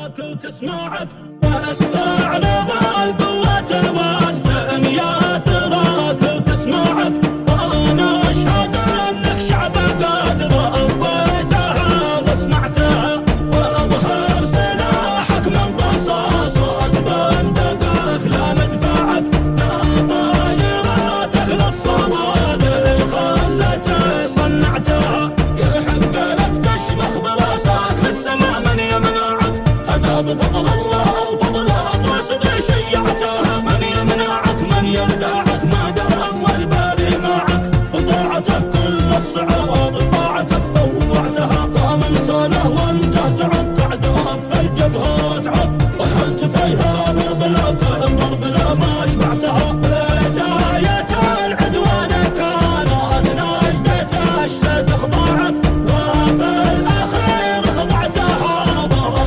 تراك وتسمعك واستعرض القوة والدنيا تراك وتسمعك. وانا اشهد انك شعب قد ربيتها وسمعتها واظهر سلاحك من رصاصات بندقك لا مدفعك. يا طايراتك للصواري خلتها صنعتها يحق لك تشمخ براسك للسماء من يمنعك. هذا بفضل الله وفضل ابو صدري شيعتها من يمنعك من يردعك ما دام والبالي معك. بطاعته كل الصعاب بطاعتك طوعتها 8 سنة وانت تعب قعدك في الجبهات عب وانهلت فيها ضرب لك ضرب لا ما اشبعتها. بداية العدوان كانت نجدتش تخضعك وفي الاخير خضعتها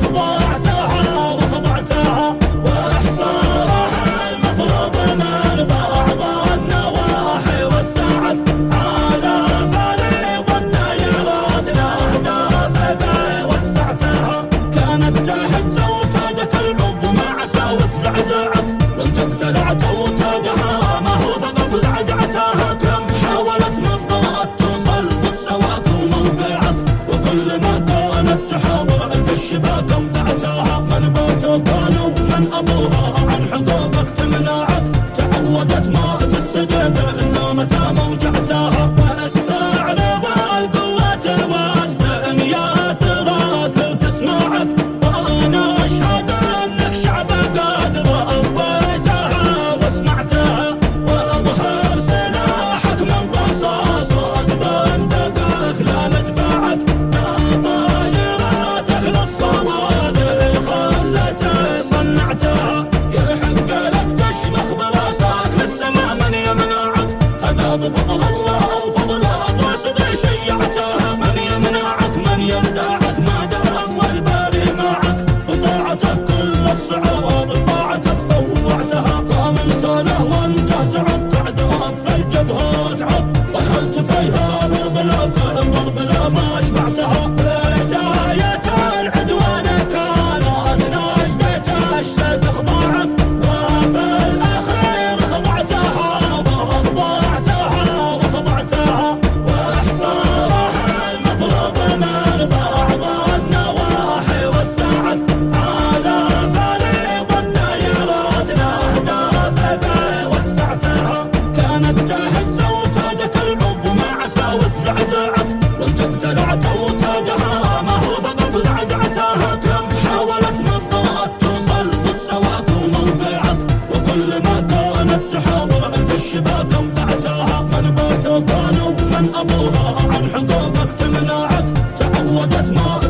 وخضعتها واحصارها المفروض من بعض النواحي والساعات على فريق الدايرات لاهداف ذي وسعتها. كانت تهز وتدك العض مع ساوة زعزعت وانت ابتلعت وتدها ما هو فقط زعزعتها. كم حاولت مرات توصل مستواك وموقعك وكل ما كانت تحاول في الشباك ودعتها. من باتوا كانوا من ابوها عن حقوقك تمنعك تعودت ما تستجيب الا متى موجعتها. واستعرض القوة والدنيا تراك وتسمعك وانا اشهد انك شعب قد ربيتها وسمعتها واظهر سلاحك من رصاصات بندقك لا مدفعك. يا طايراتك للصواري خلتها صنعتها يحق لك تشمخ براسك للسماء من يمنعك. هذا بفضل الله وفضل ابو صدري شيعتها من يمنعك من يردعك ما دام والبالي معك. بطاعته كل الصعاب بطاعتك طوعتها 8 سنة وانت تعب قعدك في الجبهات عب وانهلت فيها ضرب لا ما اشبعتها. بداية العدوان كانت نجدتش تخضعك وفي الاخير خضعتها وخضعتها واحصارها المفروض من بعض النواحي والساعات على فريق الدايرات لاهداف ذي وسعتها. كانت تهز وتدك العض مع ساوة زعزعت وانت ابتلعت وتدها ما هو فقط زعزعتها. كم حاولت مرات توصل مستواك وموقعك وكل ما كانت تحاول في الشباك ودعتها. من باتوا كانوا من ابوها عن حقوقك تمنعك تعودت ما